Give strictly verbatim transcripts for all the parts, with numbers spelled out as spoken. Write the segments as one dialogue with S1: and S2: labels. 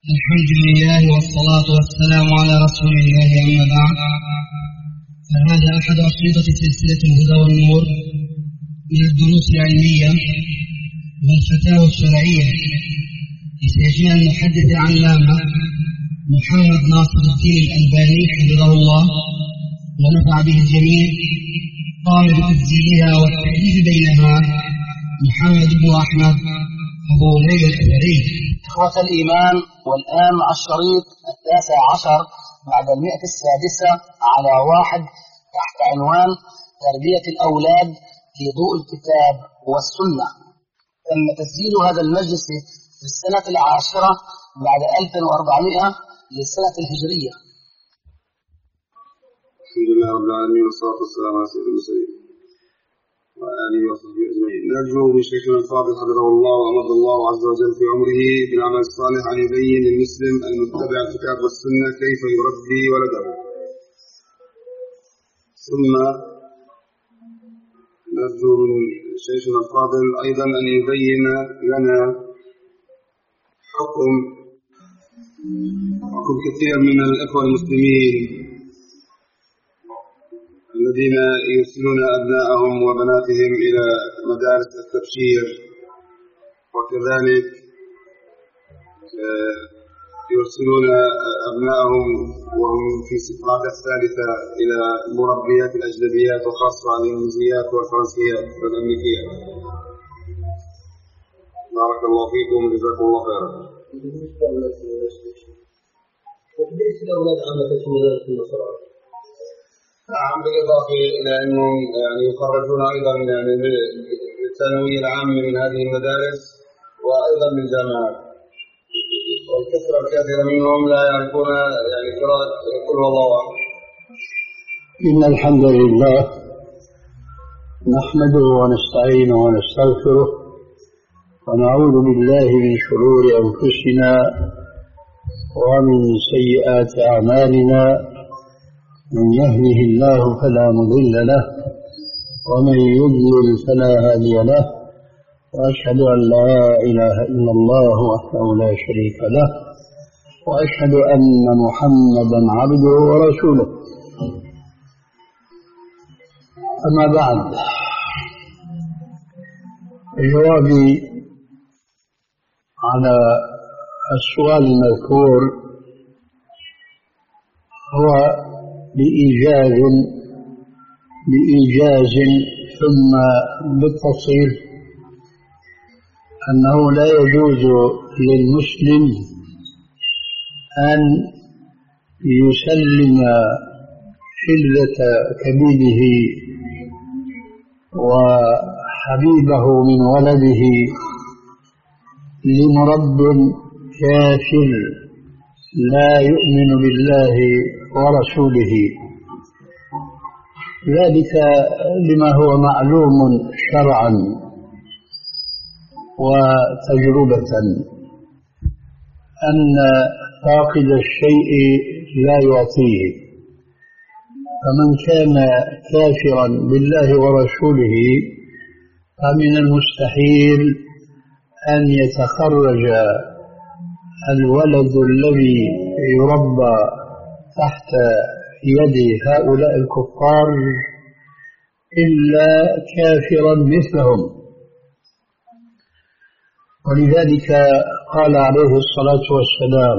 S1: الحمد لله والصلاة والسلام على رسول الله، أما بعد، فهذا أحد أشرطة سلسلة الهدى والنور من الدروس العلمية والفتاوى الشرعية لشيخنا المحدث العلامة محمد ناصر الدين الألباني حفظه الله ونفع به الجميع. قام بتسجيلها والتأليف بينها محمد بن أحمد أبو ليلى الأثري.
S2: إخوة الإيمان، والآن مع الشريط التاسع عشر بعد المئة السادسة على واحد تحت عنوان تربية الأولاد في ضوء الكتاب والسنة. تم تسجيل هذا المجلس في السنة العاشرة بعد ألف وأربعمائة للسنة الهجرية.
S3: الحمد لله رب العالمين، والصلاة والسلام على سيد المرسلين وآله وصحبه أجمعين. نرجو من شيخنا الفاضل حفظه الله وأمد الله عز وجل في عمره بالعمل الصالح أن يبين للمسلم المتبع الكتاب والسنة كيف يربي ولده. ثم نرجو من شيخنا الفاضل أيضا أن يبين لنا حكم حكم كثير من الإخوة المسلمين الذين يرسلون أبناءهم وبناتهم إلى مدارس التبشير، وكذلك يرسلون أبناءهم وهم في الصفحة الثالثة إلى مربيات الأجنبيات، وخاصة الإنجليزيات والفرنسيات والأمريكيات. بارك الله فيكم وجزاكم الله خيرا.
S4: وبدأت الأولاد عامة في مدارس النصارى.
S3: نعم، بالإضافة إلى أنهم يعني يخرجون أيضا يعني للثانوية العامة من هذه المدارس وأيضا من الجامعات، والكثرة الكثيرة منهم لا يعرفون يعني قراءة قل هو الله أحد.
S4: إن الحمد لله نحمده ونستعينه ونستغفره ونعوذ بالله من شرور أنفسنا ومن سيئات أعمالنا. من يهده الله فلا مضل له ومن يضلل فلا هادي له، وأشهد أن لا إله إلا الله وحده لا شريك له، وأشهد أن محمدا عبده ورسوله. أما بعد، جوابي على السؤال المذكور هو بإيجاز بإيجاز ثم بالتفصيل أنه لا يجوز للمسلم أن يسلم شلة كبيده وحبيبه من ولده لمرب كافر لا يؤمن بالله ورسوله، ذلك لما هو معلوم شرعا وتجربة أن فاقد الشيء لا يعطيه. فمن كان كافرا بالله ورسوله فمن المستحيل أن يتخرج الولد الذي يربى تحت يد هؤلاء الكفار إلا كافرا مثلهم. ولذلك قال عليه الصلاة والسلام: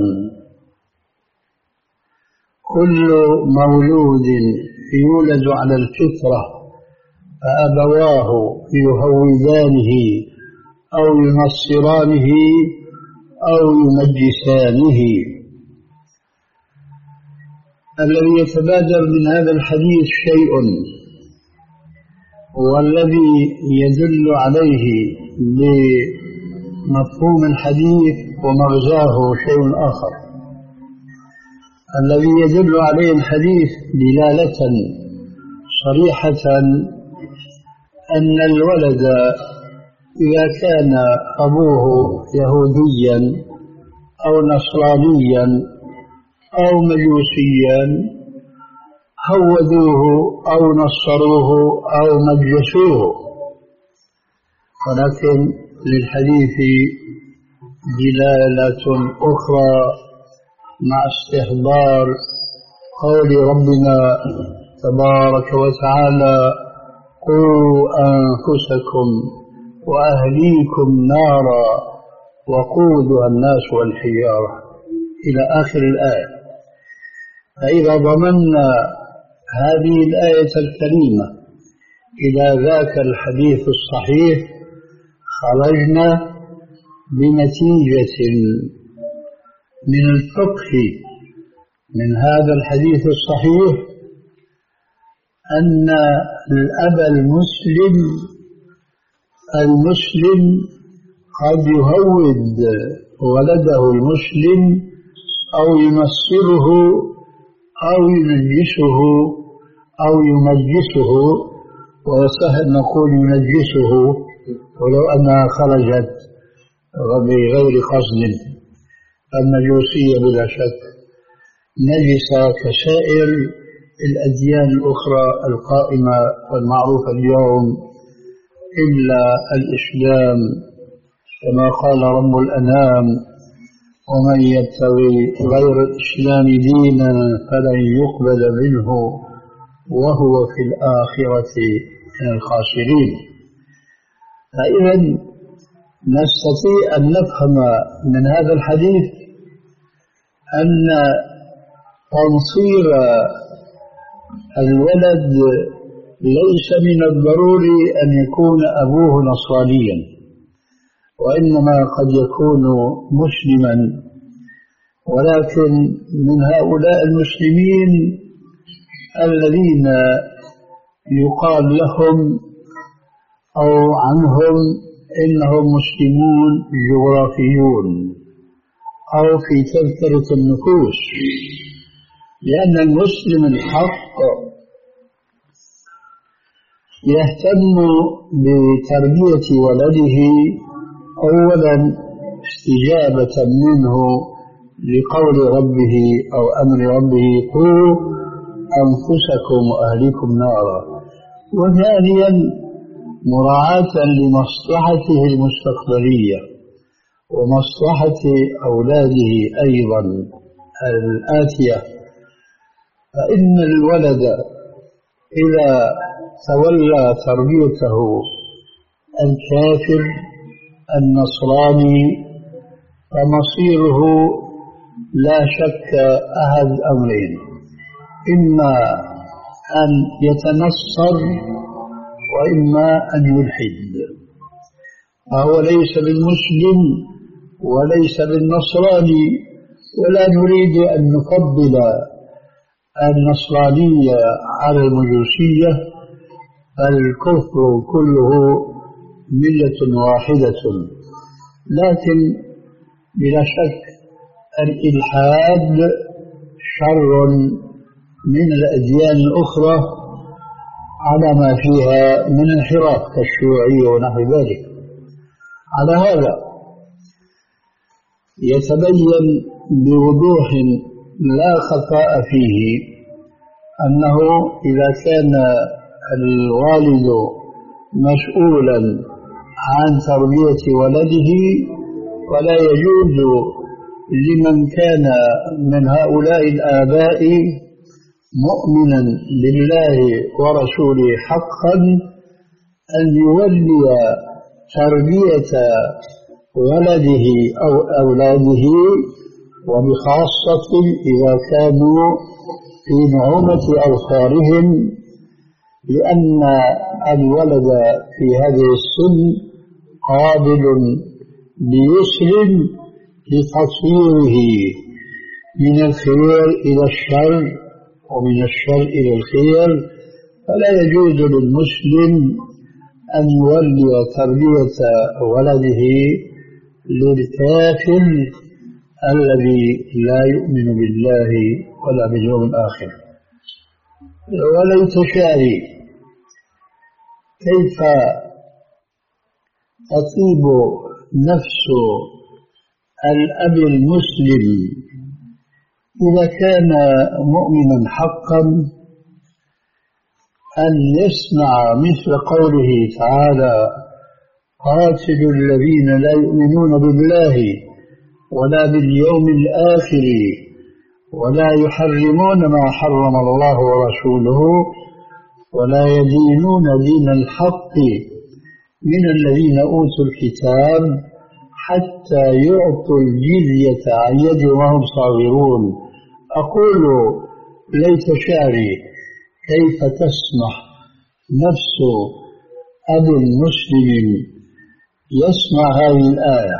S4: كل مولود يولد على الفطرة فأبواه يهودانه أو ينصرانه أو يمجسانه. الذي يتبادر من هذا الحديث شيء، والذي يدل عليه بمفهوم الحديث ومغزاه شيء آخر. الذي يدل عليه الحديث دلالة صريحة أن الولد إذا كان أبوه يهوديا أو نصرانيا أو مجوسيا هودوه أو نصروه أو مجسوه. ولكن للحديث دلالة أخرى مع استحضار قول ربنا تبارك وتعالى: قوا أنفسكم وأهليكم نارا وقودها الناس والحجارة إلى آخر الآية. فإذا ضمننا هذه الآية الكريمة إلى ذاك الحديث الصحيح خرجنا بنتيجة من الفقه من هذا الحديث الصحيح أن الأب المسلم المسلم قد يهود ولده المسلم أو يمصره أو ينجسه أو يمجسه، وسهل نقول ينجسه ولو أنها خرجت بغير قصد. المجوسية بلا شك نجسة كسائر الأديان الأخرى القائمة والمعروفة اليوم إلا الإسلام، كما قال رب الأنام: ومن يبتغي غير الإسلام دينا فلن يقبل منه وهو في الآخرة من الخاسرين. فإذا نستطيع أن نفهم من هذا الحديث أن تنصير الولد ليس من الضروري أن يكون أبوه نصرانيا، وإنما قد يكون مسلما، ولكن من هؤلاء المسلمين الذين يقال لهم أو عنهم إنهم مسلمون جغرافيون أو في تذكرة النفوس، لأن المسلم الحق يهتم بتربية ولده أولا استجابة منه لقول ربه أو أمر ربه: قوا أنفسكم وأهليكم نارا، وثانيا مراعاة لمصلحته المستقبلية ومصلحة أولاده أيضا الآتية. فإن الولد إذا تولى تربيته الكافر النصراني فمصيره لا شك أحد أمرين: إما أن يتنصر وإما أن يلحد، فهو ليس بالمسلم وليس بالنصراني، ولا نريد أن نفضل النصرانية على المجوسية، الكفر كله ملة واحدة. لكن بلا شك الإلحاد شر من الأديان الأخرى على ما فيها من انحراف كالشيوعية ونحو ذلك. على هذا يتبين بوضوح لا خفاء فيه أنه إذا كان الوالد مسؤولا عن تربية ولده فلا يجوز لمن كان من هؤلاء الآباء مؤمنا بالله ورسوله حقا أن يولي تربية ولده أو أولاده، وبخاصة إذا كانوا في نعومة أظفارهم، لأن الولد في هذه السن قابل بيسر لتطويره من الخير إلى الشر ومن الشر إلى الخير. فلا يجوز للمسلم أن يولي تربية ولده للكافر الذي لا يؤمن بالله ولا باليوم الآخر. وليت شعري كيف تطيب نفس الأب المسلم إذا كان مؤمنا حقا أن يسمع مثل قوله تعالى: قاتلوا الذين لا يؤمنون بالله ولا باليوم الآخر ولا يحرمون ما حرم الله ورسوله ولا يدينون دين الحق من الذين أوتوا الكتاب حتى يعطوا الجزية عن يد وهم صاغرون. أقول ليت شعري كيف تسمح نفس أب مسلم يسمع هذه الآية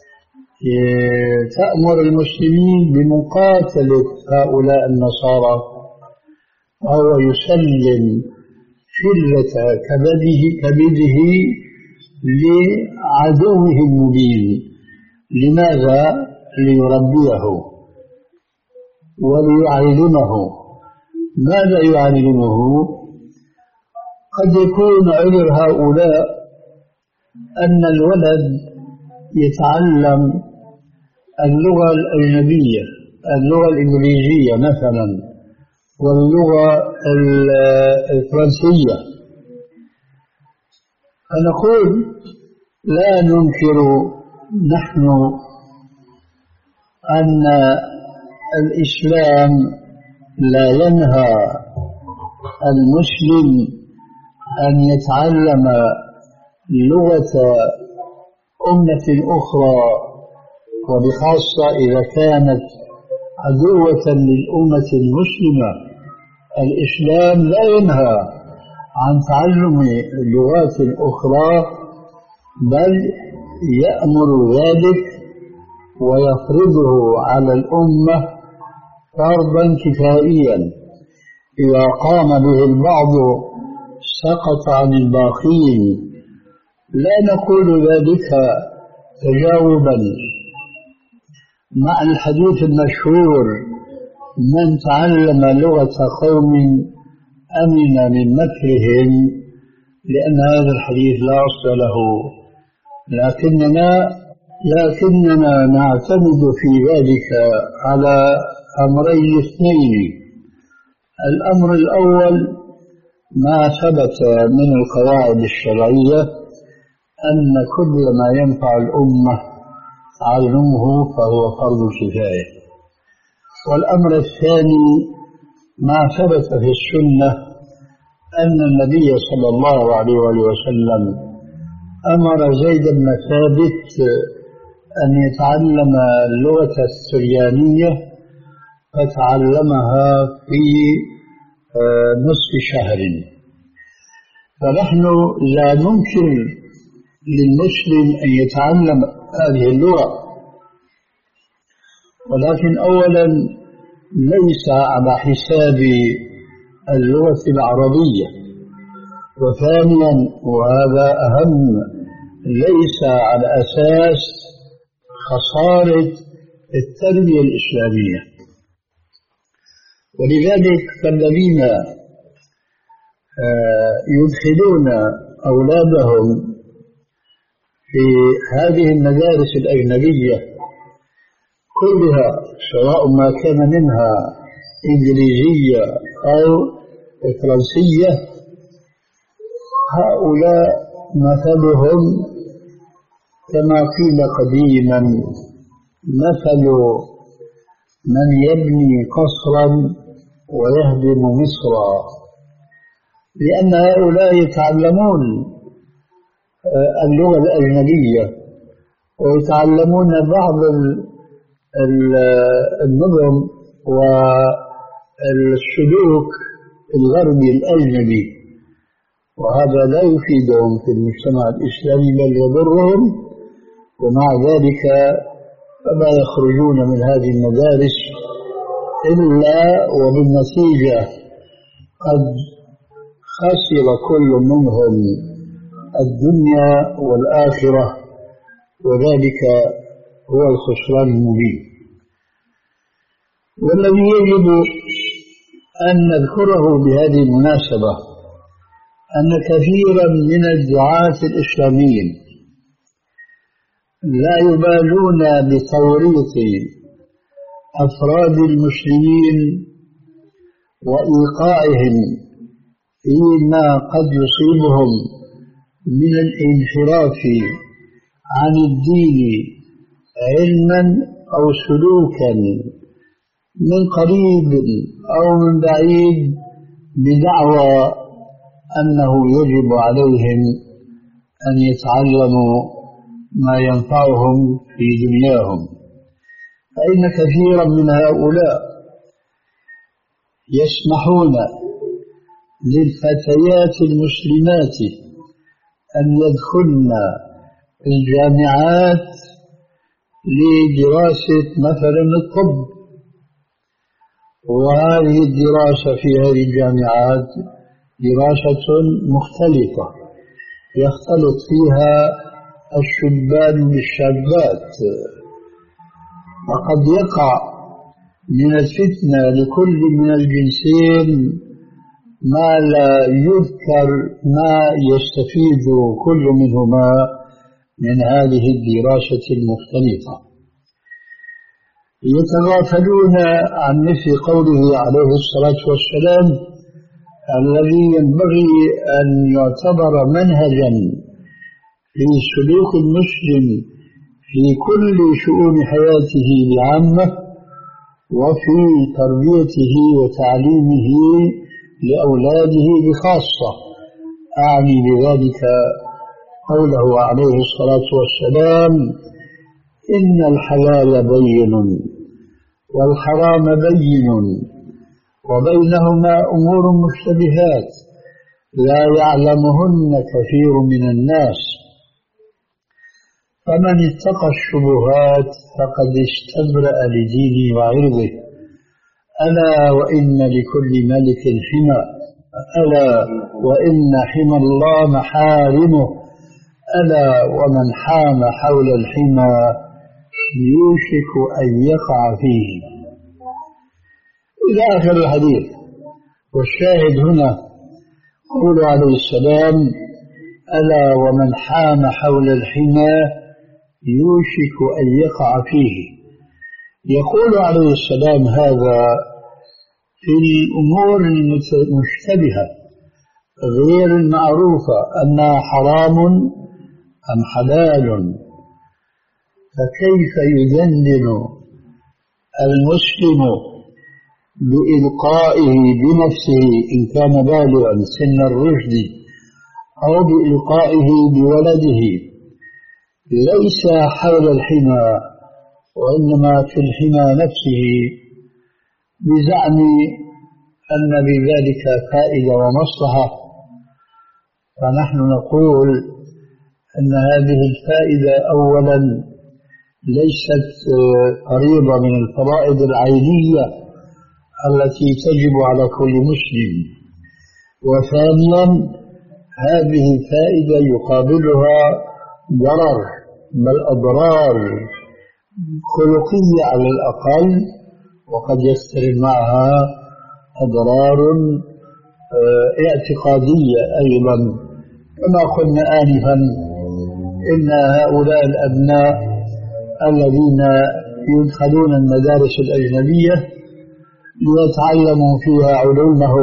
S4: تأمر المسلمين بمقاتلة هؤلاء النصارى وهو يسلم شلة كبده, كبده لعدوه المبين. لماذا؟ ليربيه وليعلمه. ماذا يعلمه؟ قد يكون عذر هؤلاء أن الولد يتعلم اللغة الأجنبية، اللغة الإنجليزية مثلا، واللغة الفرنسية. فنقول لا ننكر نحن أن الإسلام لا ينهى المسلم أن يتعلم لغة أمة أخرى، وبخاصة إذا كانت عدوة للأمة المسلمة. الإسلام لا ينهى عن تعلم اللغات الأخرى، بل يأمر ذلك ويفرضه على الأمة فرضا كفائيا. إذا قام به البعض سقط عن الباقين. لا نقول ذلك تجاوبا مع الحديث المشهور: من تعلم لغة قوم أمن من مكرهم، لأن هذا الحديث لا أصل له. لكننا لكننا نعتمد في ذلك على أمرين اثنين. الأمر الأول ما ثبت من القواعد الشرعية أن كل ما ينفع الأمة تعلمه فهو فرض كفاية. والأمر الثاني ما ثبت في السنة أن النبي صلى الله عليه وسلم أمر زيد بن ثابت أن يتعلم اللغة السريانية، فتعلمها في نصف شهر. فنحن لا ننكر للمسلم أن يتعلم هذه اللغة، ولكن أولا ليس على حساب اللغة العربية، وثانيا وهذا أهم ليس على أساس خسارة التربية الإسلامية. ولذلك فالذين يدخلون أولادهم في هذه المدارس الأجنبية كلها، سواء ما كان منها إنجليزية أو فرنسية، هؤلاء مثلهم كما قيل قديما: مثل من يبني قصرا ويهدم مصرا. لأن هؤلاء يتعلمون اللغة الأجنبية ويتعلمون بعض النظم والسلوك الغربي الأجنبي، وهذا لا يفيدهم في المجتمع الإسلامي بل يضرهم. ومع ذلك فما يخرجون من هذه المدارس إلا وبالنتيجة قد خسر كل منهم الدنيا والآخرة، وذلك هو الخسران المبين. والذي يجب أن نذكره بهذه المناسبة أن كثيرا من الدعاة الإسلاميين لا يبالون بتوريط أفراد المسلمين وإيقاعهم فيما قد يصيبهم من الانحراف عن الدين علما أو سلوكا من قريب أو من بعيد بدعوى أنه يجب عليهم أن يتعلموا ما ينفعهم في دنياهم، فإن كثيرا من هؤلاء يسمحون للفتيات المسلمات أن يدخلن الجامعات لدراسة مثلا الطب، وهذه الدراسة في هذه الجامعات دراسة مختلفة يختلط فيها الشبان بالشابات، وقد يقع من الفتنة لكل من الجنسين ما لا يذكر ما يستفيد كل منهما من هذه الدراسة المختلفة. يتغافلون عن مثل قوله عليه الصلاة والسلام الذي ينبغي أن يعتبر منهجا في سلوك المسلم في كل شؤون حياته بعامة وفي تربيته وتعليمه لأولاده بخاصة. أعني بذلك قوله عليه الصلاة والسلام إن الحلال بين والحرام بين وبينهما أمور مشتبهات لا يعلمهن كثير من الناس، فمن اتقى الشبهات فقد استبرأ لدينه وعرضه. ألا وإن لكل ملك حمى، ألا وإن حمى الله محارمه، ألا ومن حام حول الحمى يوشك أن يقع فيه، إلى آخر الحديث. والشاهد هنا قول عليه السلام ألا ومن حام حول الحمى يوشك أن يقع فيه. يقول عليه السلام هذا في الأمور المشتبهة غير المعروفة أنها حرام أم حلال، فكيف يدندن المسلم بإلقائه بنفسه إن كان بالغا سن الرشد أو بإلقائه بولده ليس حول الحمى وإنما في الحمى نفسه بزعم أن بذلك فائدة ومصلحة؟ فنحن نقول أن هذه الفائدة أولا ليست قريبة من الفرائض العينية التي تجب على كل مسلم، وثانيا هذه الفائدة يقابلها ضرر بل أضرار خلقية على الأقل، وقد يقترن معها أضرار اعتقادية أيضا. كما قلنا آنفا إن هؤلاء الأبناء الذين يدخلون المدارس الأجنبية ليتعلموا فيها علومهم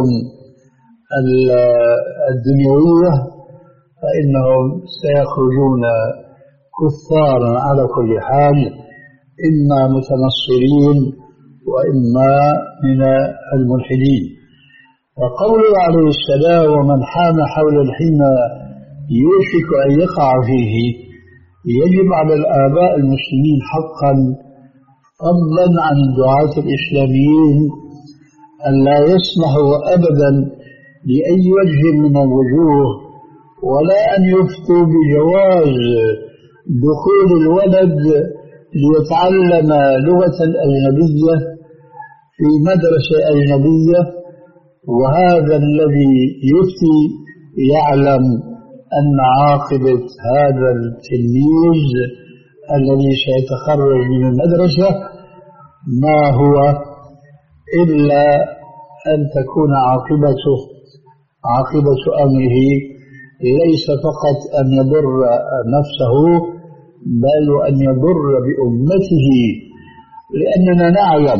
S4: الدنيوية فإنهم سيخرجون كفارا على كل حال، إما متنصرين وإما من الملحدين. وقوله عليه السلام ومن حام حول الحمى يوشك أن يقع فيه، يجب على الآباء المسلمين حقا فضلا عن الدعاة الإسلاميين أن لا يسمحوا أبدا بأي وجه من الوجوه ولا أن يفتوا بجواز دخول الولد ليتعلم لغة أجنبية في مدرسة أجنبية، وهذا الذي يفتي يعلم أن عاقبة هذا التلميذ الذي سيتخرج من المدرسة ما هو إلا أن تكون عاقبته عاقبة أمره ليس فقط أن يضر نفسه بل وأن يضر بأمته، لأننا نعلم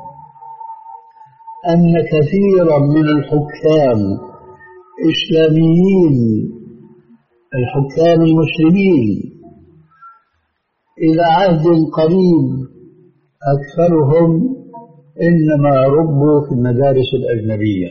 S4: أن كثيرا من الحكام إسلاميين الحكام المسلمين إلى عهد قريب أكثرهم إنما ربوا في المدارس الأجنبية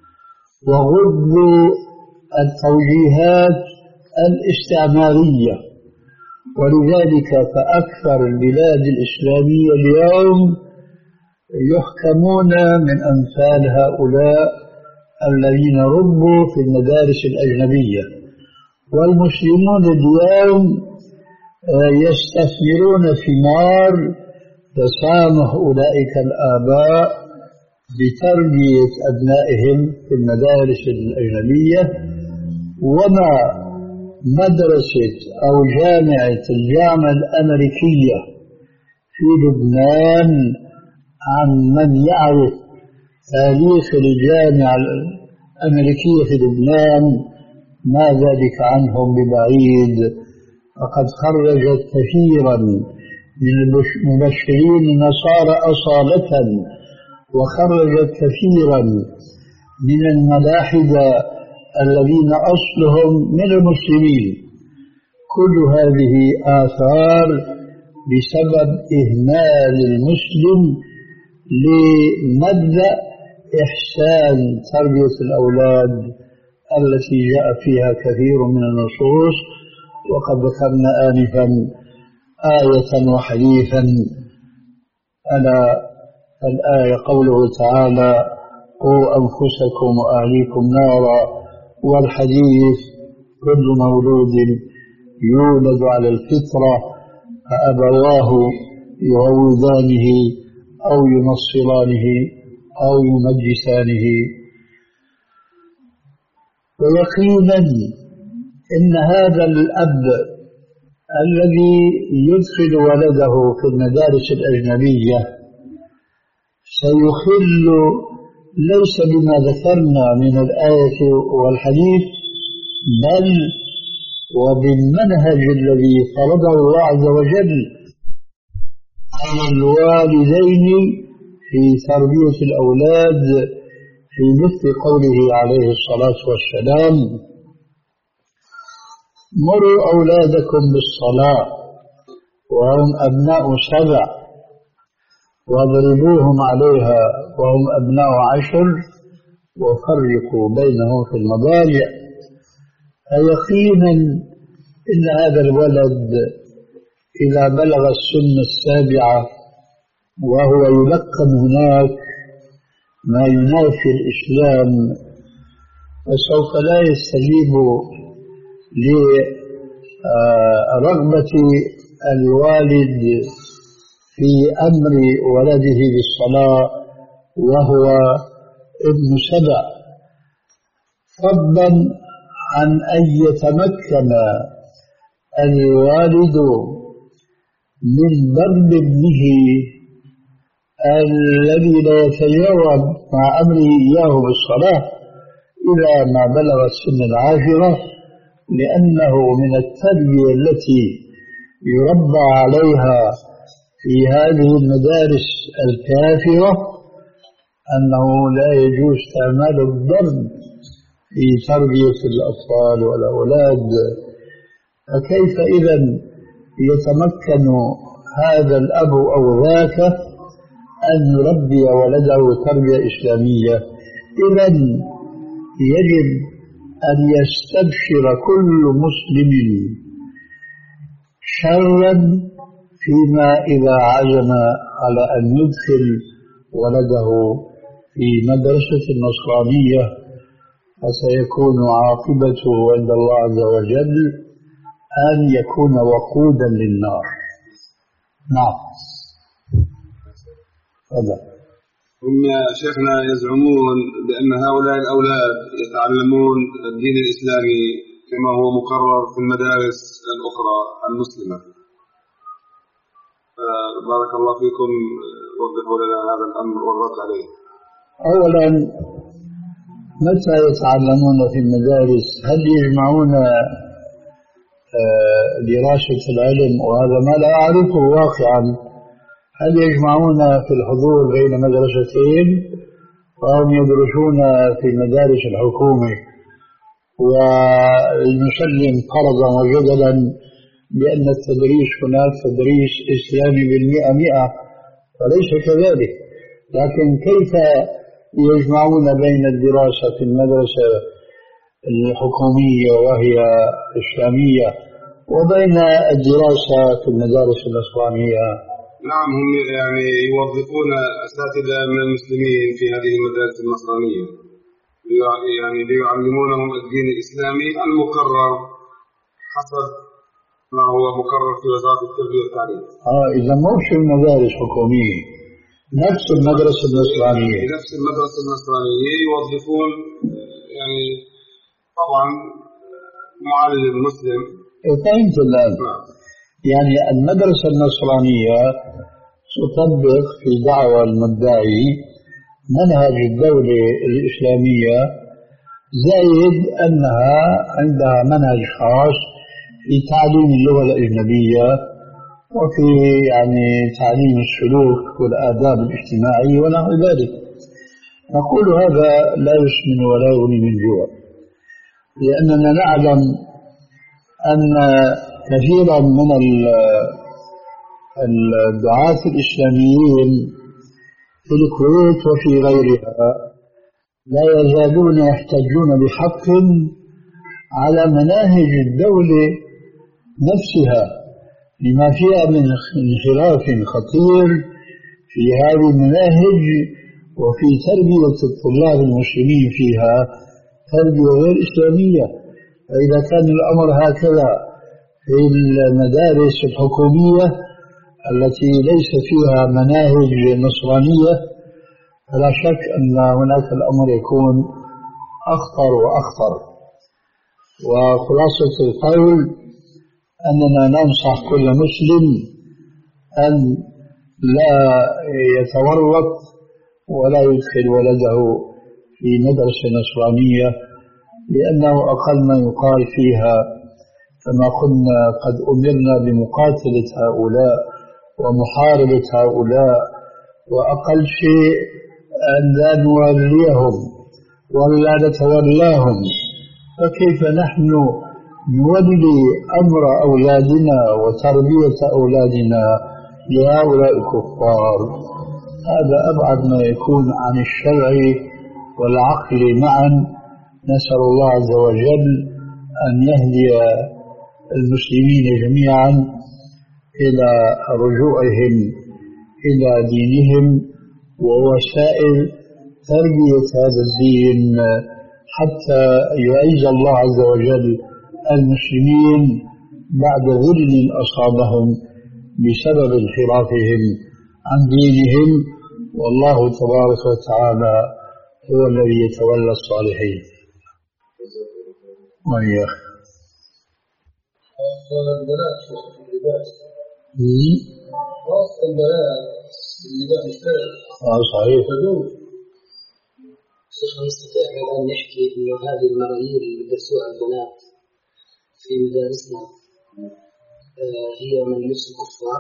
S4: وغضوا التوجيهات الاستعمارية، ولذلك فأكثر البلاد الإسلامية اليوم يحكمون من أمثال هؤلاء الذين ربوا في المدارس الأجنبية. والمسلمون اليوم يستثمرون ثمار تسامح أولئك الآباء بتربية أبنائهم في المدارس الأجنبية. وما مدرسة أو جامعة الجامعة الأمريكية في لبنان، عن من يعرف تاريخ الجامعة الأمريكية في لبنان ما ذلك عنهم ببعيد، فقد خرجت كثيرا من المبشرين النصارى أصالة، وخرجت كثيرا من الملاحدة الذين أصلهم من المسلمين. كل هذه آثار بسبب إهمال المسلم لمبدأ إحسان تربية الأولاد التي جاء فيها كثير من النصوص. وقد ذكرنا آنفا آية وحديثا، ألا الآية قوله تعالى: قوا أنفسكم وأهليكم نارا، والحديث: كل مولود يولد على الفطرة فأبواه يهودانه أو ينصرانه أو يمجسانه. ويقينا إن هذا الأب الذي يدخل ولده في المدارس الأجنبية سيخل ليس بما ذكرنا من الآية والحديث، بل وبالمنهج الذي فرضه الله عز وجل على الوالدين في تربية الأولاد، في مثل قوله عليه الصلاة والسلام: مروا أولادكم بالصلاة وهم أبناء سبع، واضربوهم عليها وهم أبناء عشر، وفرقوا بينهم في المضاجع. فيقينا إن هذا الولد إذا بلغ السن السابعة وهو يلقن هناك ما ينافي الإسلام، فسوف لا يستجيب لرغبة الوالد في أمر ولده بالصلاة وهو ابن سبع، فضلا عن أن يتمكن الوالد من ضرب ابنه الذي لا يتجاوب مع أمره إياه بالصلاة إلى ما بلغ السن العاشرة، لأنه من التربية التي يربى عليها في هذه المدارس الكافرة أنه لا يجوز استعمال الضرب في تربية الأطفال والأولاد. فكيف إذن يتمكن هذا الأب أو ذاك أن يربي ولده تربية إسلامية؟ إذن يجب أن يستبشر كل مسلم شرا فيما إذا عزم على أن يدخل ولده في مدرسة النصرانية، فسيكون عاقبته عند الله عز وجل أن يكون وقودا للنار. نعم. هذا
S3: هم يا شيخنا يزعمون بأن هؤلاء الأولاد يتعلمون الدين الإسلامي كما هو مقرر في المدارس الأخرى المسلمة. بارك الله فيكم، وضحوا لنا هذا الأمر والرد عليه.
S4: أولا، متى يتعلمون في المدارس؟ هل يجمعون دراسة العلم؟ وهذا ما لا أعرفه واقعا. هل يجمعون في الحضور بين مدرستين وهم يدرسون في المدارس الحكومة، ونسلم فرضا وجدلا بأن التدريس هناك تدريس إسلامي بالمئة مئة، وليس كذلك. لكن كيف يجمعون بين الدراسة في المدرسة الحكومية وهي إسلامية وبين الدراسة في المدارس النصرانية؟
S3: نعم، هم يعني يوظفون أساتذة من المسلمين في هذه المدارس النصرانية، يعني ليعلمونهم الدين الإسلامي المقرر حسب ما هو مقرر في وزارة التربية والتعليم.
S4: آه إذا مش المدارس حكومية، نفس المدرسة النصرانية
S3: نفس المدرسة النصرانية يوظفون يعني طبعا معلم المسلم.
S4: فهمت الآن. يعني المدرسة النصرانية تطبق في دعوى المدعي منهج الدولة الإسلامية، زائد أنها عندها منهج خاص في تعليم اللغة الأجنبية وفي يعني تعليم السلوك والآداب الاجتماعية ونحو ذلك. نقول هذا لا يسمن ولا يغني من جوع، لأننا نعلم أن كثيرا من الدعاة الإسلاميين في الكويت وفي غيرها لا يزالون يحتجون بحق على مناهج الدولة نفسها، لما فيها من انحراف خطير في هذه المناهج وفي تربية الطلاب المسلمين فيها تربية غير إسلامية. فإذا كان الأمر هكذا في المدارس الحكومية التي ليس فيها مناهج نصرانية، فلا شك أن هناك الأمر يكون أخطر وأخطر. وخلاصة القول أننا ننصح كل مسلم أن لا يتورط ولا يدخل ولده في مدرسة نصرانية، لأنه أقل ما يقال فيها كما كنا قد أمرنا بمقاتلة هؤلاء ومحاربة هؤلاء، وأقل شيء أن لا نوليهم ولا نتولاهم. فكيف نحن نولي أمر أولادنا وتربية أولادنا لهؤلاء الكفار؟ هذا أبعد ما يكون عن الشرع والعقل معا. نسأل الله عز وجل أن يهدي المسلمين جميعا إلى رجوعهم إلى دينهم ووسائل تربية هذا الدين، حتى يعز الله عز وجل المسلمين بعد ذل أصابهم بسبب انحرافهم عن دينهم. والله تبارك وتعالى هو الذي يتولى الصالحين. وإياك
S3: البنات في اللباس، خاصة البنات اللباس
S4: آه صحيح.
S2: شيخ نستطيع الآن نحكي إنه هذه المرايير اللي درسوها البنات في مدارسنا هي من لبس الكفار؟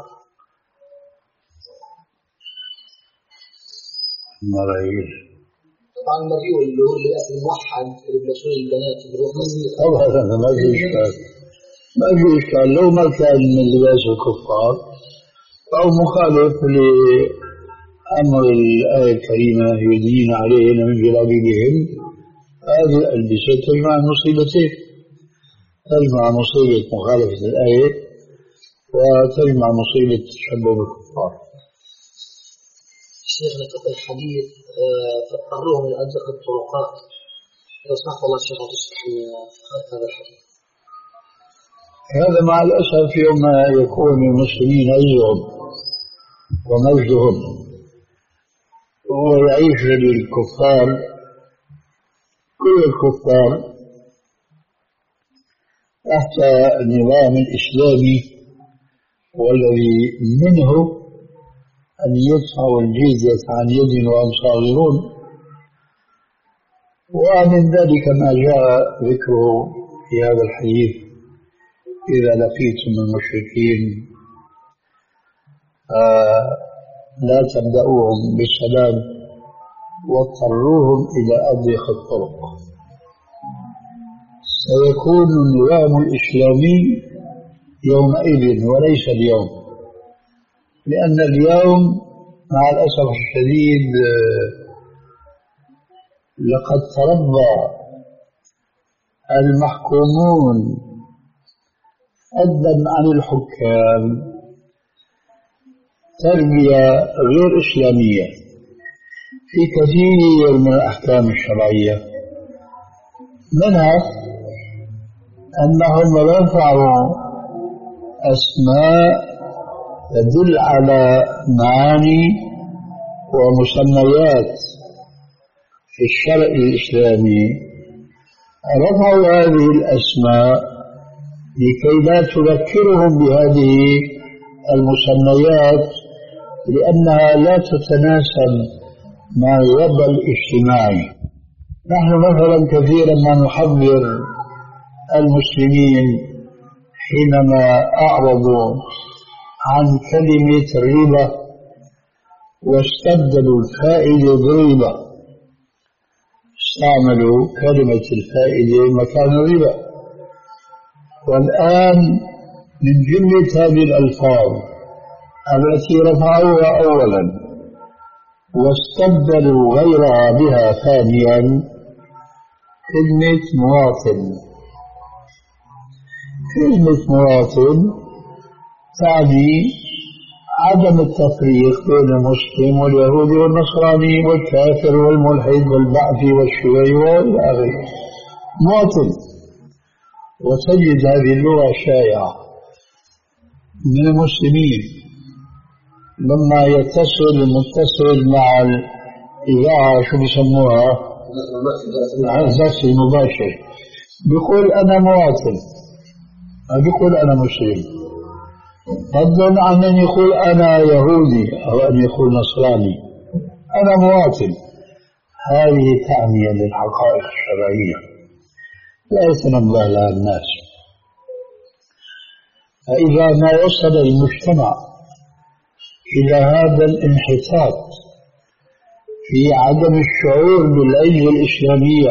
S4: مرايير
S2: طبعا المريول اللي هو اللباس الموحد اللي بيلبسوه البنات اللي هو قصير.
S4: طبعا ما في إشكال، ما في إشكال لو ما كان من لباس الكفار أو مخالف لأمر الآية الكريمة يدين عليهن من جلابيبهم، هذه الألبسة تجمع مصيبتين، تجمع مصيبة مخالفة الآية وتجمع مصيبة تشبه بالكفار.
S2: شيخنا قطع الحديث فاضطروهم إلى أدق الطرقات، لو سمحت الله الشيخ تشرح هذا الحديث.
S4: هذا مع الأسف يوم يكون المسلمين عزهم ومجدهم وهو يعيش للكفار، كل الكفار تحت النظام الإسلامي والذي منه أن يدفعوا الجزية عن يد وهم صاغرون. ومن ذلك ما جاء ذكره في هذا الحديث: إذا لقيتم المشركين آه لا تبدأوهم بالسلام واضطروهم إلى أضيق الطرق. سيكون النظام الإسلامي يومئذ وليس اليوم، لأن اليوم مع الأسف الشديد لقد تربى المحكومون فضلا عن الحكام تربية غير إسلامية في كثير من الأحكام الشرعية، منها أنهم رفعوا أسماء تدل على معاني ومسميات في الشرع الإسلامي، رفعوا هذه الأسماء لكي لا تذكرهم بهذه المسميات، لأنها لا تتناسب مع الوضع الاجتماعي. نحن مثلا كثيرا ما نحذر المسلمين حينما أعرضوا عن كلمة الربا واستبدلوا الفائدة بالربا، استعملوا كلمة الفائدة مكان الربا. والآن من جملة هذه الألفاظ التي رفعوها أولا واستبدلوا غيرها بها ثانيا كلمة مواطن. كلمة مواطن تعني عدم التفريق بين المسلم واليهودي والنصراني والكافر والملحد والبعثي والشيوعي والى اخره. مواطن. وتجد هذه اللغة شائعة من المسلمين لما يتصل المتصل مع الإذاعة شو بيسموها البث المباشر بيقول أنا مواطن، ما بيقول أنا مسلم، فضلا عن أن يقول أنا يهودي أو أن يقول نصراني. أنا مواطن، هذه تعنية للحقائق الشرعية لا يتنبه لها الناس. فإذا ما وصل المجتمع إلى هذا الانحطاط في عدم الشعور بالعزة الإسلامية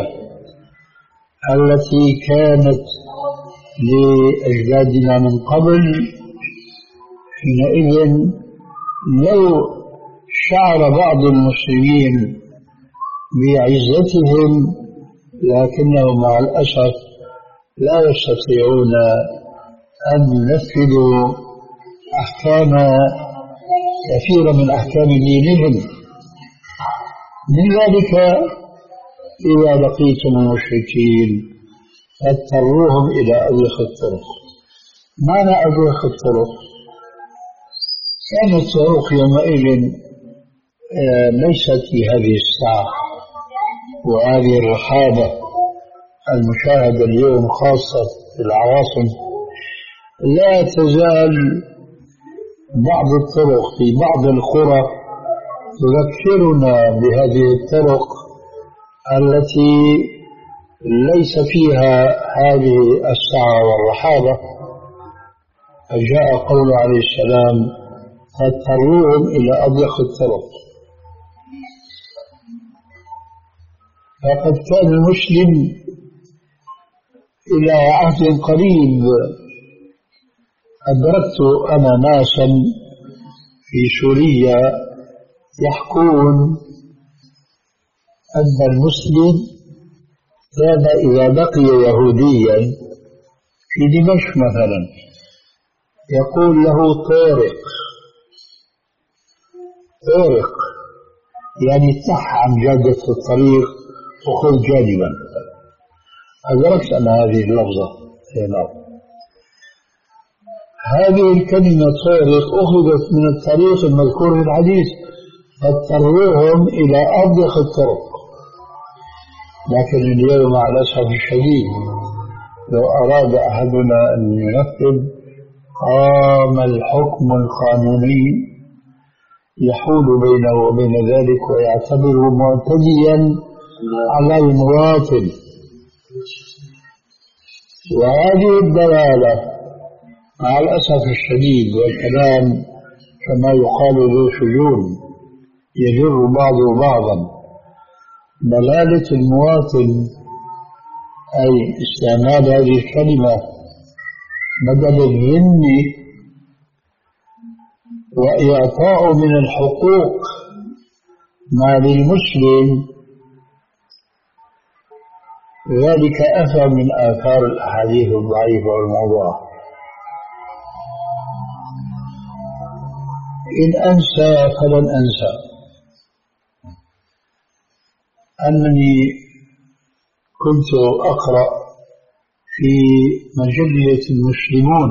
S4: التي كانت لأجدادنا من قبل، حينئذ لو شعر بعض المسلمين بعزتهم لكنهم مع الأسف لا يستطيعون أن ينفذوا أحكام كثيرة من أحكام دينهم. من ذلك إذا لقيتم المشركين فاضطروهم إلى أضيق الطرق. معنى أضيق الطرق كانت الطرق يومئذ ليست في هذه الساعة وهذه الرحابة المشاهدة اليوم خاصة في العواصم. لا تزال بعض الطرق في بعض القرى تذكرنا بهذه الطرق التي ليس فيها هذه السعة والرحابة. فجاء قول عليه السلام فاضطروهم إلى أضيق الطرق. فقد كان المسلم إلى عهد قريب أدركت أنا ناسا في سوريا يحكون أن المسلم كان إذا لقي يهوديا في دمشق مثلا يقول له طارق. طارق يعني تح عن جادة الطريق وخذ جانبا. أدركت أن هذه اللفظة هنا. هذه الكلمة طارق أخذت من الطريق المذكور في الحديث فاضطروهم إلى أضيق الطرق. لكن اليوم مع الأسف الشديد لو أراد أحدنا أن ينفذ قام الحكم القانوني يحول بينه وبين ذلك ويعتبره معتديا على المواطن. وهذه الدلالة مع الأسف الشديد والكلام كما يقال ذو شجون يجر بعضه بعضا. دلالة المواطن أي استعمال هذه الكلمة بدل الذم وإعطاء من الحقوق ما للمسلم، ذلك أثر من آثار الأحاديث الضعيفة والموضوعة. إن أنسى فلن أنسى أنني كنت أقرأ في مجلة المسلمون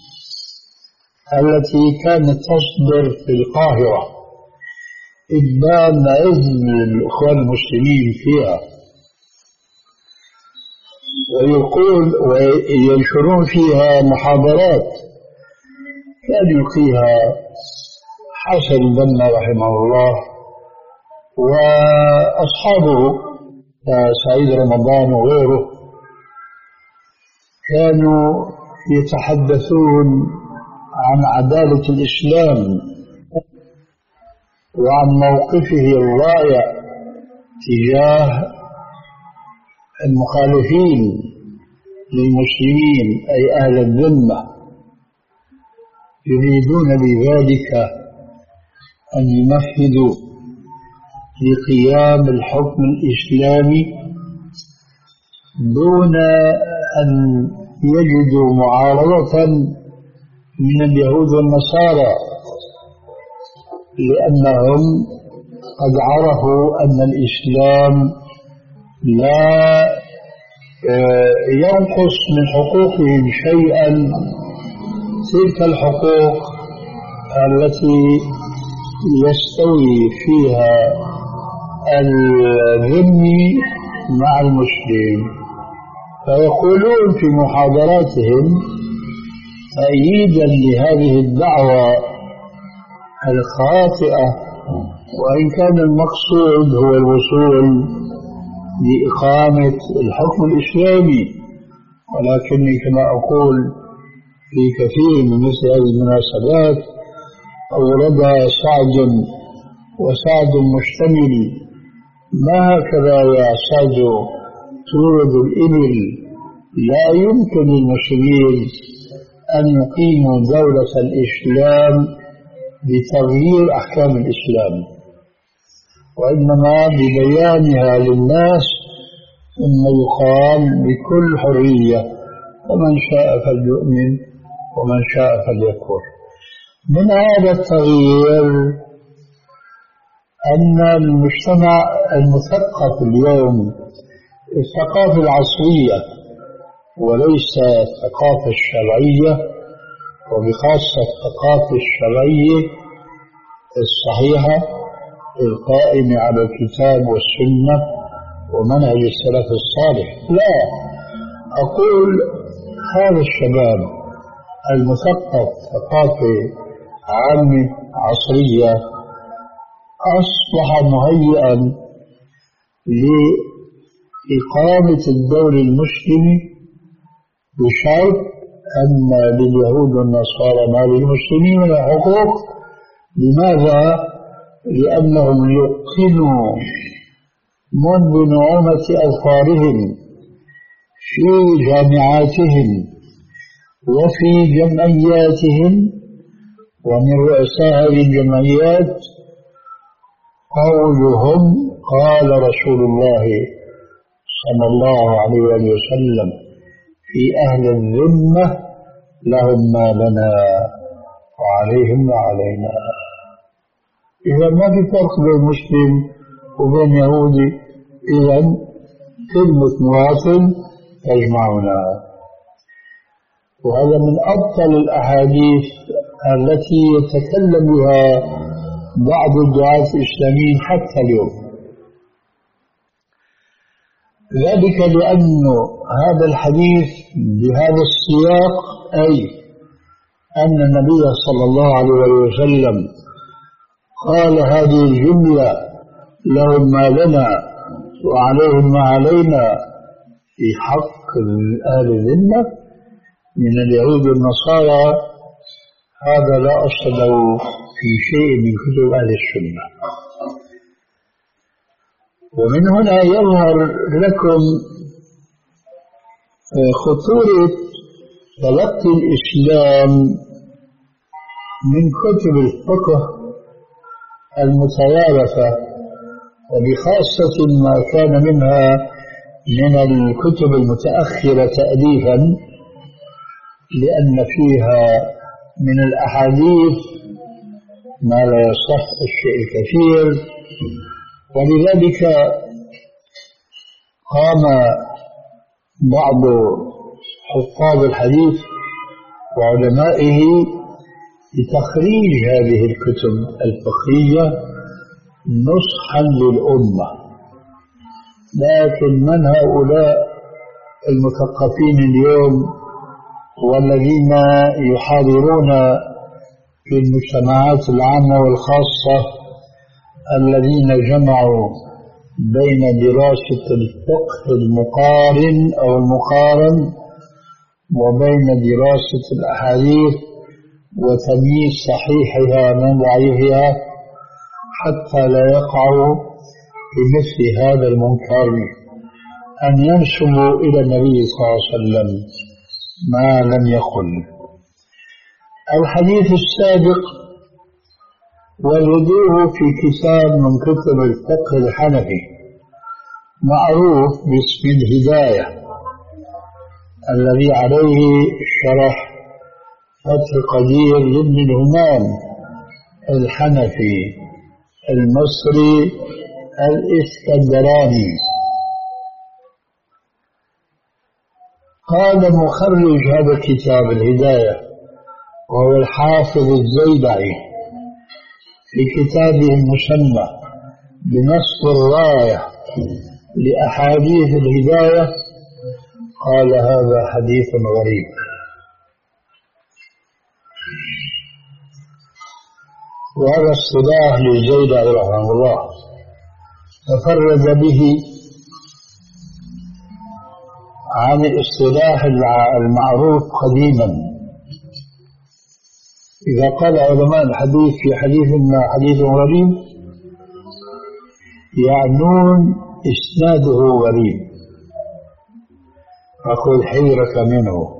S4: التي كانت تصدر في القاهرة إبان عزم الإخوان المسلمين فيها، ويقول وينشرون فيها محاضرات كان يلقيها حسن البنا رحمه الله وأصحابه سعيد رمضان وغيره، كانوا يتحدثون عن عدالة الإسلام وعن موقفه الرائع تجاه المخالفين للمسلمين أي أهل الذمة، يريدون بذلك أن يمهدوا لقيام الحكم الإسلامي دون أن يجدوا معارضة من اليهود والنصارى، لأنهم قد عرفوا أن الإسلام لا ينقص من حقوقهم شيئا، تلك الحقوق التي يستوي فيها الذمي مع المسلم. فيقولون في محاضراتهم تأييدا لهذه الدعوة الخاطئة، وإن كان المقصود هو الوصول لإقامة الحكم الإسلامي، ولكني كما أقول في كثير من مثل هذه المناسبات أوردها سعد وسعد مشتمل، ما هكذا يا سعد تورد الإبل، لا يمكن للمسلمين أن يقيموا دولة الإسلام بتغيير أحكام الإسلام، وإنما ببيانها للناس، ثم يقال بكل حرية ومن شاء فليؤمن ومن شاء فليكفر. من هذا التغيير أن المجتمع المثقف اليوم الثقافة العصرية وليس الثقافة الشرعية، وبخاصة الثقافة الشرعية الصحيحة القائمة على الكتاب والسنة ومنهج السلف الصالح، لا، أقول هذا الشباب المثقف ثقافة عامة عصرية أصبح مهيئا لإقامة الدولة المسلمة بشرط أن لليهود والنصارى ما للمسلمين من الحقوق. لماذا؟ لأنهم يقنوا منذ نعومة أظفارهم في جامعاتهم وفي جمعياتهم ومن رؤساء هذه الجمعيات قولهم قال رسول الله صلى الله عليه وسلم في أهل الذمة لهم ما لنا وعليهم ما علينا. إذا ما في فرق بين مسلم وبين يهودي، إذا كلمة مواطن تجمعنا. وهذا من أبطل الأحاديث التي يتكلم بها بعض الدعاة الإسلاميين حتى اليوم، ذلك لأن هذا الحديث بهذا السياق أي أن النبي صلى الله عليه وسلم قال هذه الجملة لهم ما لنا وعليهم ما علينا في حق أهل الذمة من اليهود والنصارى، هذا لا أصل له في شيء من كتب أهل السنة. ومن هنا يظهر لكم خطورة تلقي الإسلام من كتب الفقه المتوارثة، وبخاصة ما كان منها من الكتب المتأخرة تأليفا، لأن فيها من الأحاديث ما لا يصح الشيء الكثير. ولذلك قام بعض حفاظ الحديث وعلمائه بتخريج هذه الكتب الفقهية نصحا للأمة. لكن من هؤلاء المثقفين اليوم والذين يحاضرون في المجتمعات العامة والخاصة، الذين جمعوا بين دراسة الفقه المقارن أو المقارن وبين دراسة الأحاديث وتمييز صحيحها من ضعيفها، حتى لا يقعوا في مثل هذا المنكر أن ينسبوا إلى النبي صلى الله عليه وسلم ما لم يقل. الحديث السابق وجدوه في كتاب من كتب الفقه الحنفي معروف باسم الهداية، الذي عليه شرح فتح قدير لابن الهمام الحنفي المصري الإسكندراني. قال مخرج هذا الكتاب الهداية وهو الحافظ الزيدعي في كتابه المسمى بنصب الراية لأحاديث الهداية، قال هذا حديث غريب. وهذا اصطلاح للزيدعي رحمه الله تفرد به عن الاصطلاح المعروف قديما. إذا قال علماء الحديث في حديث ما حديث غريب يعنون إسناده غريب، فقل حيرك منه.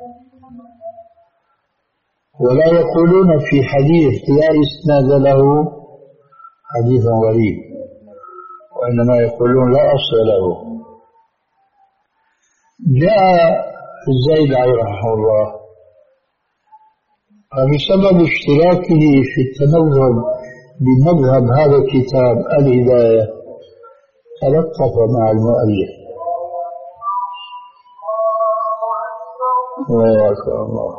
S4: ولا يقولون في حديث لا إسناد له حديث غريب، وإنما يقولون لا أصل له. جاء الزيدعي رحمه الله فبسبب اشتراكه في التمذهب بمذهب هذا الكتاب الهداية تلطف مع المؤلف. الله أكبر الله.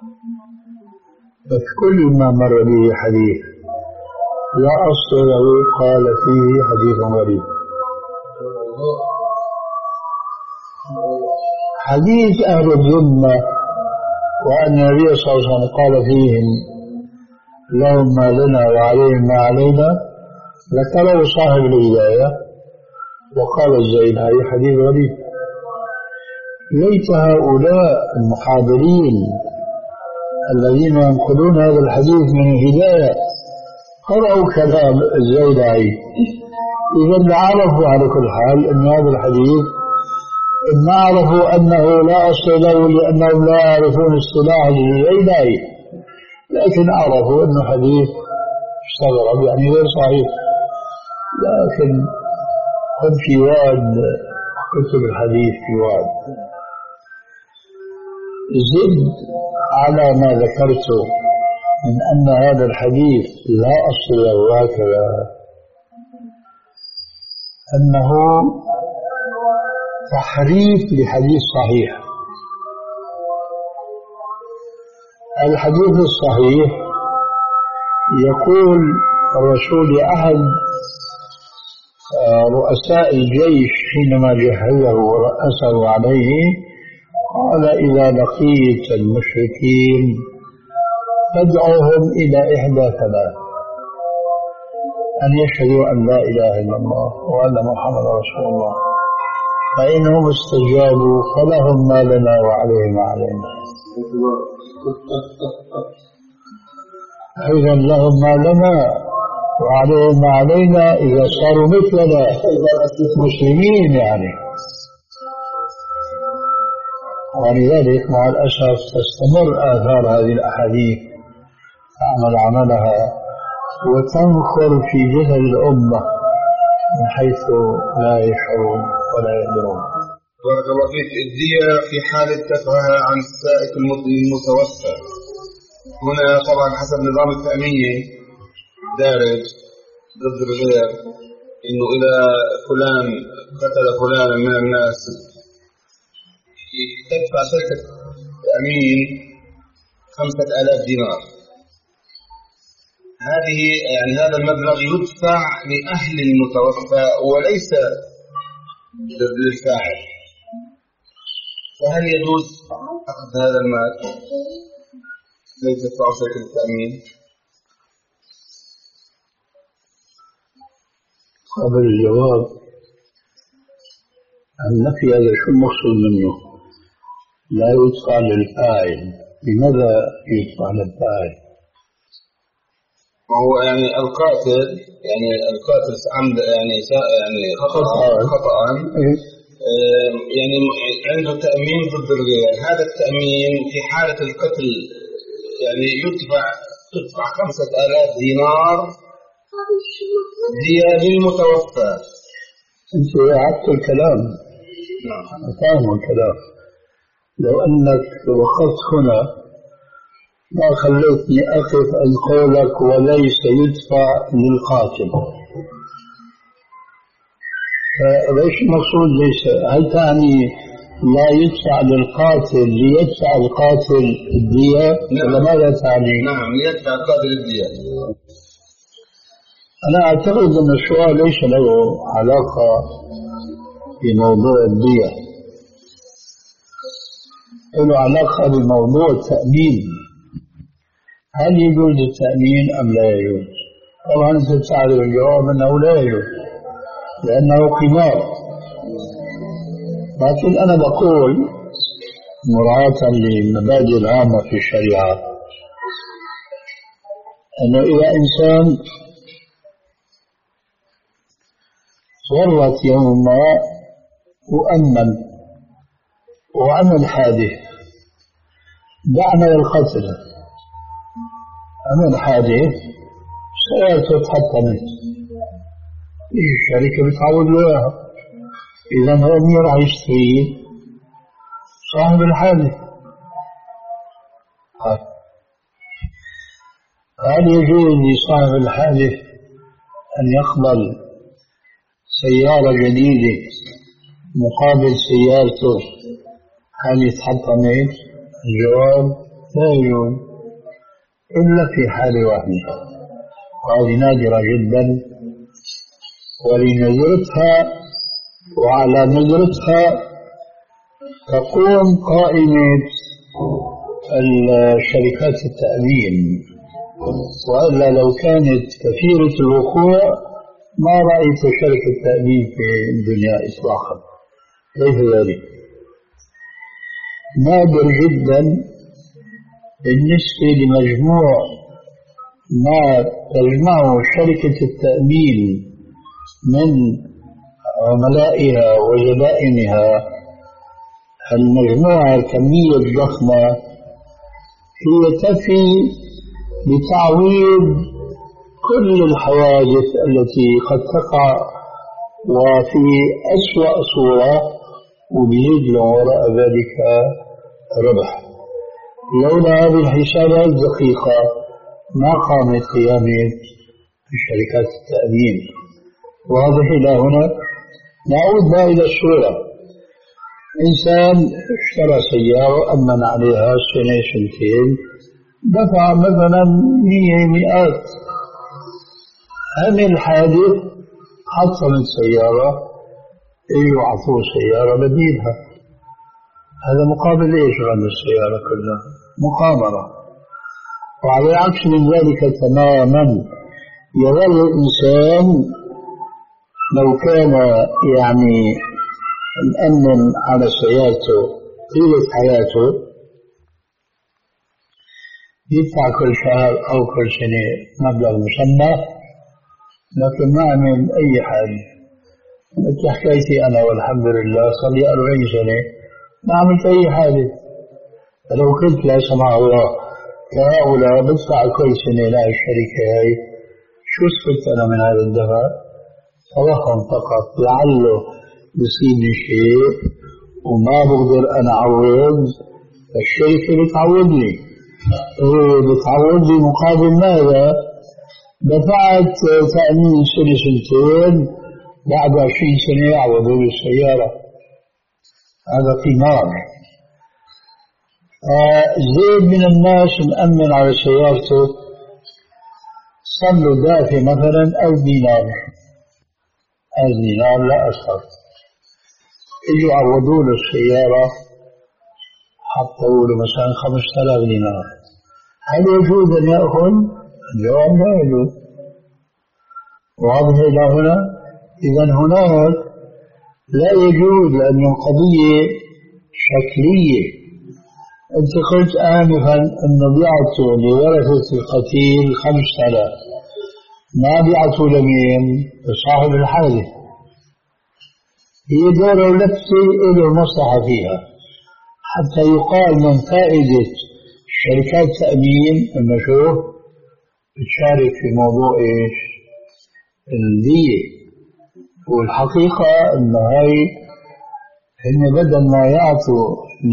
S4: فكل ما مر به حديث لا أصل له قال فيه حديث غريب. حديث أهل الذمة وأن النبي صلى الله عليه وسلم قال فيهم لهم ما لنا وعليهم ما علينا ذكره صاحب الهداية، وقال الزيدعي حديث غريب. ليت هؤلاء المحاضرين الذين ينقلون هذا الحديث من الهداية قرأوا كلام الزيدعي، إذا عرفوا على كل حال أن هذا الحديث إن عرفوا أنه لا أصل له لأنهم لا يعرفون اصطلاح الزيدعي، لكن عرفوا أنه حديث استغرب يعني غير صحيح. لكن هم في واد كتب الحديث في واد. زد على ما ذكرته من أن هذا الحديث لا أصل له هكذا، أنه تحريف لحديث صحيح. الحديث الصحيح يقول الرسول لأحد رؤساء الجيش حينما جهزه ورأسه عليه، قال إذا لقيت المشركين فادعوهم إلى إحدى ثلاث: أن يشهدوا أن لا إله إلا الله وأن محمد رسول الله، فإنهم استجابوا فلهم ما لنا وعليهم ما علينا. إذا لهم ما لنا وعليهم ما علينا إذا صاروا مثلنا مسلمين يعني. ولذلك مع الأسف تستمر آثار هذه الأحاديث تعمل عملها وتنخر في جسد الأمة من حيث لا يشعرون ولا يدرون.
S3: بارك الله فيك. الدية في حالة دفعها عن السائق المتوفى، هنا طبعا حسب نظام التأمين دارج ضد الغير، إنه إذا فلان قتل فلانا من الناس تدفع شركة تأمين خمسة آلاف دينار. هذه يعني هذا المبلغ يدفع لأهل المتوفى وليس للفاعل، فهل يجوز أخذ هذا المال ليس تدفع شركة التأمين؟
S4: قبل الجواب عن نفي هذا شو المقصود منه؟ لا يدفع للفاعل، لماذا يدفع للفاعل؟
S3: وهو يعني القاتل يعني القاتل عمد يعني يعني خطأ خطأ يعني عنده تأمين ضد الغير. هذا التأمين في حالة القتل يعني يدفع تدفع خمسة آلاف دينار دية للمتوفى.
S4: أنت عدت الكلام.
S3: نعم.
S4: فاهم الكلام. لو أنك وقفت هنا ما خليتني أقف عن قولك وليس يدفع للقاتل. فليش المقصود ليس؟ هل تعني لا يدفع للقاتل ليدفع القاتل الدية؟
S3: نعم.
S4: ولا ماذا تعني؟
S3: نعم ليدفع القاتل الدية.
S4: أنا أعتقد أن السؤال ليس له علاقة بموضوع الدية، له علاقة بموضوع التأمين. هل يجوز التأمين أم لا يجوز؟ طبعا أنت تعرف الجواب أنه لا يجوز لأنه قمار. لكن أنا بقول مراعاة للمبادئ العامة في الشريعة أنه إذا إنسان ورط يوم ما وأمن وعمل حادث، دعنا القتل، عمل حادث سيارته تحطمت، الشركة بتعوض له إياها، إذا هو مين راح يشتري؟ صاحب الحادث. هل يجوز لصاحب الحادث أن يقبل سيارة جديدة مقابل سيارته هل يتحطمت؟ الجواب لا يجوز إلا في حالة واحدة، وهذه نادرة جدا، ولندرتها وعلى ندرتها تقوم قائمة الشركات التأمين، وإلا لو كانت كثيرة الوقوع ما رأيت شركة تأمين في الدنيا إطلاقا. كيف ذلك؟ نادر جدا بالنسبة لمجموع ما تجمعه شركة التأمين من عملائها وزبائنها، المجموعة الكمية الضخمة هي تفي لتعويض كل الحوادث التي قد تقع وفي أسوأ صورة، وبيزيد له وراء ذلك ربح. لولا هذه الحسابات الدقيقة ما قامت قيامة شركات التأمين. واضح إلى هنا؟ نعود بقى إلى الصورة. إنسان اشترى سيارة أمن عليها سنة سنتين، دفع مثلا مية مئات، عمل حادث حطم السيارة، ايوه عطوه سيارة بديلها. هذا مقابل ايش غنى السيارة كلها؟ مقامرة. وعلى العكس من ذلك تماما يظل الإنسان لو كان يعني مأمن على سيارته طيلة حياته يدفع كل شهر أو كل سنة مبلغ مسمى، لكن ما عمل أي حاجة. مثل حكايتي أنا والحمد لله صار لي أربعين سنة ما عملت أي حادث. فلو كنت لا سمح الله كهؤلاء بدفع كل سنة إلى الشركة هاي، شو استفدت أنا من هذا الدفع؟ تضخم فقط لعله يصيبني شيء وما بقدر أنا أعوض، الشركة بتعوضني. بتعوض لي مقابل ماذا؟ دفعت تأمين سنة سنتين، بعد عشرين سنة يعوضوا لي السيارة. هذا قمار. آه زيد من الناس مأمن على سيارته صلوا دافع مثلا ألف دينار، ألف دينار لا أكثر، يجوا عوضوا له السيارة حطوا له مثلا خمسة آلاف دينار. هل يجوز أن يأخذ؟ الجواب لا يجوز. واضح إلى هنا؟ إذا هناك لا يجوز، لأن القضية شكلية. أنت قلت آنفا أنه بيعطوا لورثة القتيل خمسة آلاف، ما بيعطوا لمين؟ لصاحب الحادث. هي دورة لبسة له مصلحة فيها، حتى يقال من فائدة شركات تأمين أنه شو تشارك في موضوع إيش؟ الدية. والحقيقة أنه هاي هن بدل ما يعطوا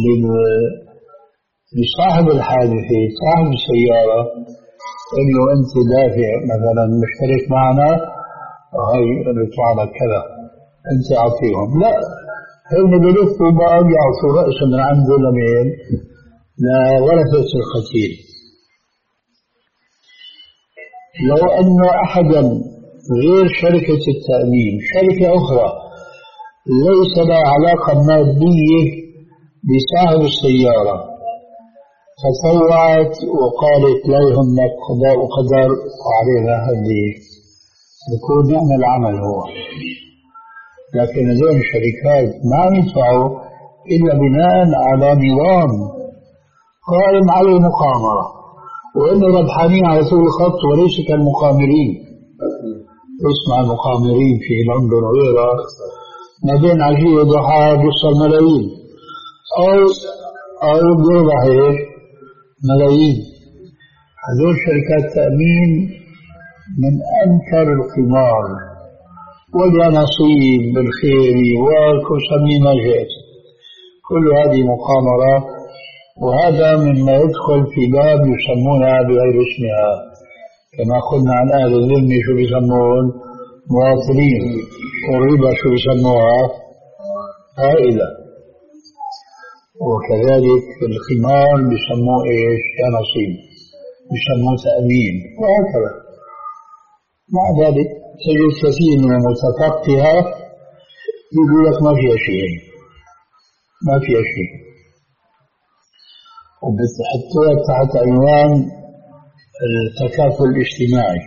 S4: لصاحب الحادث صاحب السيارة إنه أنت دافع مثلا مشترك معنا وهي نطلع لك كذا أنت أعطيهم، لا، هن بلفوا بقى يعطوا رأسا من عنده لمين؟ لورثة القتيل. لو أن أحدا غير شركة التأمين شركة أخرى ليس لها علاقة مادية بصاحب السيارة تطوعت وقالت لا يهمك قضاء وقدر وعلينا هذه، يكون نعمل العمل هو. لكن هذول الشركات ما يدفعوا إلا بناء على نظام قائم على المقامرة، وإن ربحانين على طول الخط وليس كالمقامرين. اسمع المقامرين في لندن وغيرها ما بين عشية وضحاها بيوصل ملايين، أو أو بيربح إيش؟ ملايين. هذول شركات تأمين من أنكر القمار واليانصيب بالخير والكسمي ما جاءت، كل هذه مقامرة، وهذا مما يدخل في باب يسمونها بغير اسمها، كما قلنا عن أهل الذم شو بيسمون مواطنين، والربا شو بيسموها فائدة، وكذلك القمار بيسموه ايش؟ يانصيب، بيسموه تأمين، وهكذا. مع ذلك تجد كثير من المتفقهة يقول لك ما فيها شيء، ما فيها شيء، وبتحطوها تحت عنوان التكافل الاجتماعي.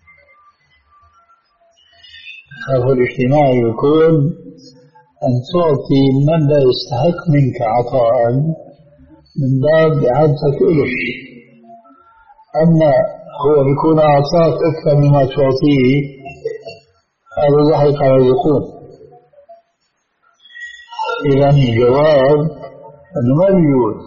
S4: التكافل الاجتماعي يكون أن تعطي من لا يستحق منك عطاء من باب إعادتك إليه، أما هو بيكون أعطاك أكثر مما تعطيه، هذا ضحك على اليقين. إذا الجواب أنه ما بيجوز.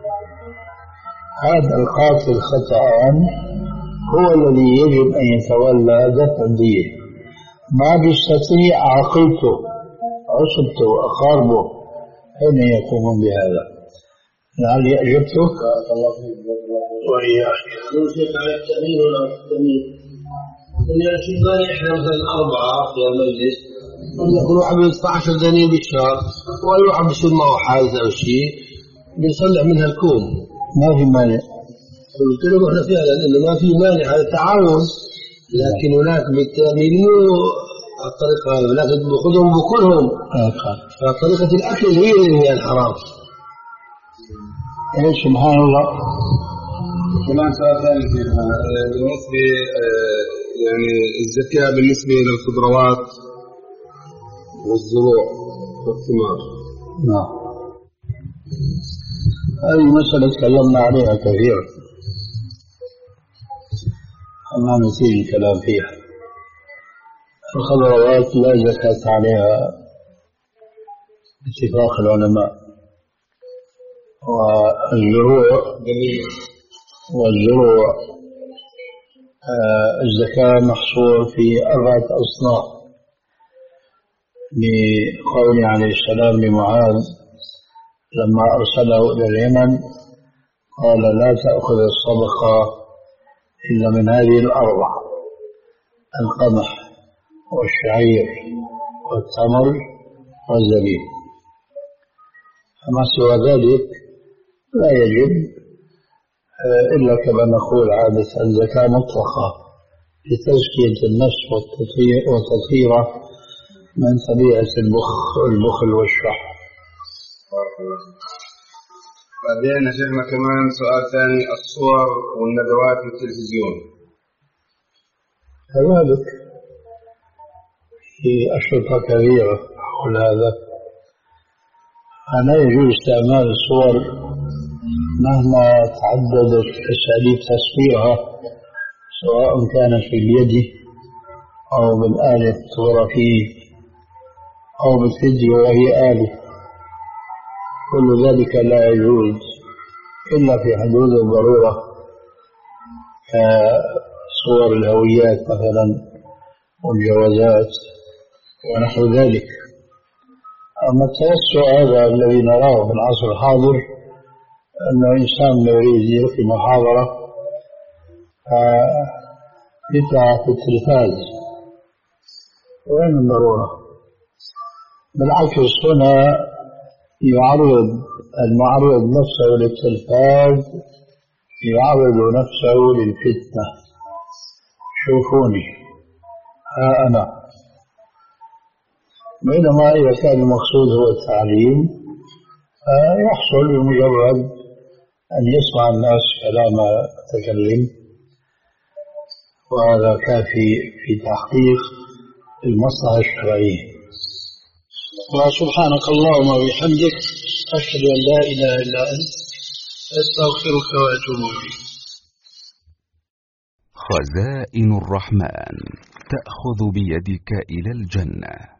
S4: هذا القاتل خطأ هو الذي يجب أن يتولى دفع الدية، ما بيستطيع عقيلته عصبته وأقاربه أين يقومون بهذا. لعلي أجبتك. وإياك.
S5: نمسك على التأمين ولا التأمين. إن الشيطان إحنا مثلا أربعة في المجلس، يكون واحد بيدفع عشر دنانير بالشهر، وأي واحد بيصير معه حادث أو شيء بنصلح منها الكوم.
S4: ما في مانع.
S5: قلت له إحنا فعلا إنه ما في مانع على التعاون، لكن هناك بالتأمين مو الطريقة هذه، لكن بأخذهم بكلهم. فطريقة الأكل هي اللي هي الحرام.
S4: إيه سبحان الله.
S3: كمان سؤال ثاني بالنسبة يعني الزكاة بالنسبة للخضروات والزروع والثمار.
S4: نعم. هذه مسألة تكلمنا عليها كثيرا، ما نطيل الكلام فيها. الخضروات لا زكاة عليها اتفاق العلماء، والزروع والزروع الزكاة محصور في أربعة أصناف، لقول عليه السلام لمعاذ لما أرسله إلى اليمن قال لا تأخذ الصدقة إلا من هذه الأربع: القمح والشعير والتمر والزبيب، فما سوى ذلك لا يجب إلا كما نقول عادة الزكاة مطلقة لتزكية النفس والتطهير من طبيعة البخل والشح.
S3: بعدين شيخنا كمان سؤال ثاني: الصور والندوات في التلفزيون
S4: كذلك في أشرطة كبيرة حول هذا، لا يجوز استعمال الصور مهما تعددت أساليب تصويرها، سواء كان في اليد أو بالآلة الفوتوغرافية أو بالفيديو وهي آلة، كل ذلك لا يجوز إلا في حدود الضرورة، كصور الهويات مثلا والجوازات ونحو ذلك. أما التوسع هذا الذي نراه في العصر الحاضر، أن إنسان يريد يلقي محاضرة يطلع في التلفاز، وين الضرورة؟ بالعكس هنا يعرض المعرض نفسه للتلفاز، يعرض نفسه للفتنة. شوفوني ها أنا، بينما إذا كان المقصود هو التعليم يحصل بمجرد أن يسمع الناس كلام متكلم، وهذا كافي في تحقيق المصلحة الشرعية. وسبحانك اللهم وبحمدك، أشهد أن لا إله إلا أنت، أستغفرك وأتوب إليك.
S6: خزائن الرحمن تأخذ بيدك إلى الجنة.